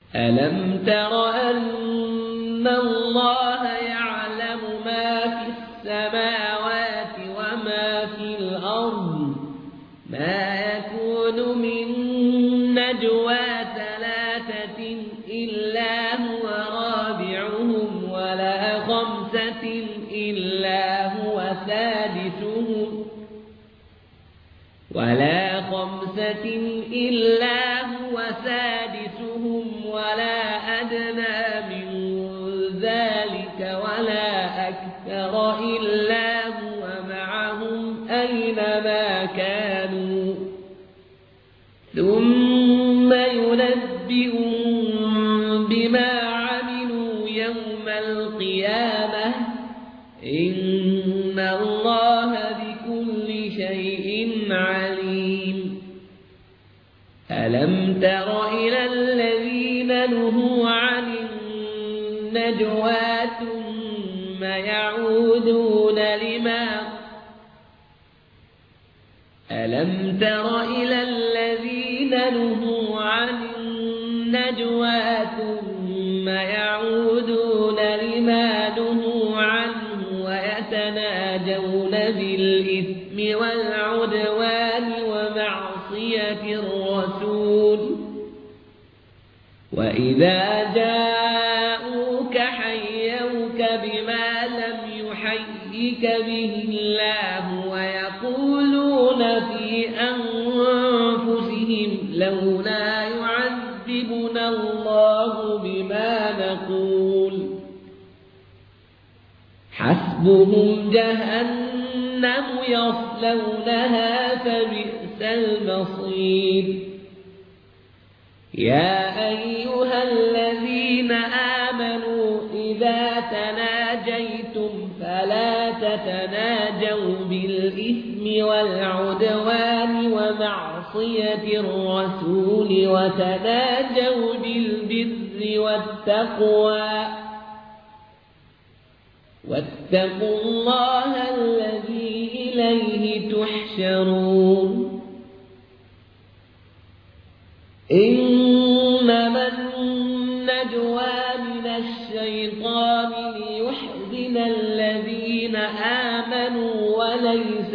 ألم تر أن الله يعلم ما في السماوات وما في الأرض ما يكون من نجوى ثلاثة إلا هو رابعهم ولا خمسة إلا هو سادسهم ولا أدنى من ذلك ولا أكثر إلا هو معهم أينما كانوا ثم ينبئهم بما عملوا يوم القيامة إن الله بكل شيء عليم ألم تر إلى الذين نهوا عن النجوى ثم يعودون لما نهوا عنه ويتناجون بالإثم والعدوان ومعصية الرسول وإذا جاءوك حيوك بما لم يحيك به الله ويقولون في أنفسهم لولا يعذبنا الله بما نقول حسبهم جهنم يصلونها فبئس المصير يا أيها الذين آمنوا إذا تناجيتم فلا تتناجوا بالإثم والعدوان ومعصية الرسول وتناجوا بالبر والتقوى واتقوا الله الذي إليه تحشرون إنما النجوى من الشيطان ليحزن الذين آمنوا وليس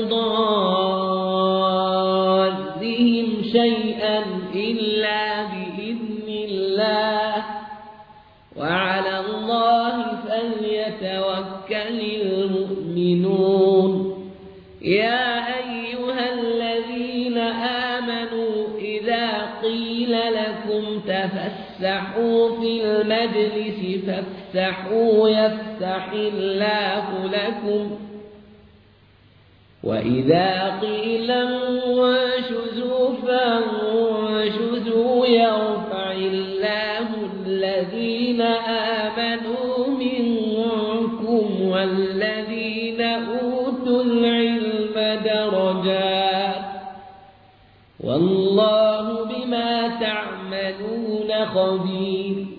بضارهم شيئا إلا بإذن الله وعلى الله فليتوكل المؤمنون يا أيها الذين آمنوا إذا قيل لكم تفسحوا في المجلس فافسحوا يفسح الله لكم وإذا قيل انشزوا فانشزوا يرفع الله الذين آمنوا منكم والذين أوتوا العلم درجات والله بما تعملون خبير